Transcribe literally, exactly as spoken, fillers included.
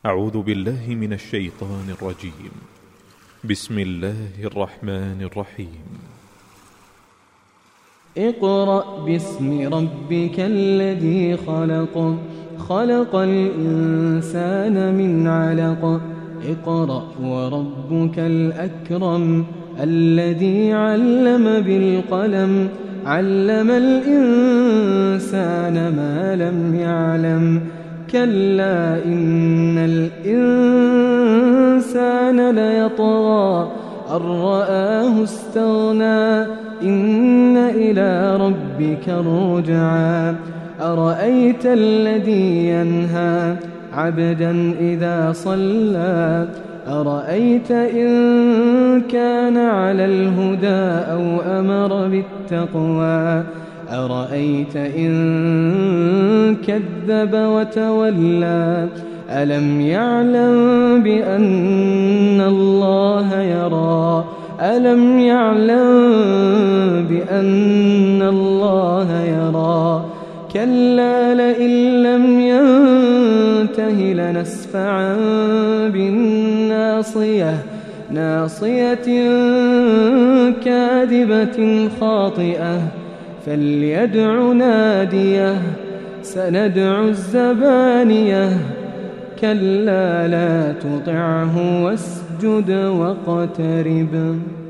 أعوذ بالله من الشيطان الرجيم. بسم الله الرحمن الرحيم. اقرأ باسم ربك الذي خلق خلق الإنسان من علق اقرأ وربك الأكرم الذي علم بالقلم علم الإنسان ما لم يعلم كلا إن الإنسان ليطغى أن رآه استغنى إن إلى ربك الرجعى أرأيت الذي ينهى عبدا إذا صلى أرأيت إن كان على الهدى أو أمر بالتقوى أرأيت إن كذب وتولى ألم يعلم بأن الله يرى ألم يعلم بأن الله يرى كلا لئن لم ينته لنسفعا بالناصية ناصية كاذبة خاطئة فليدع ناديه سندع الزبانية كلا لا تطعه واسجد واقترب.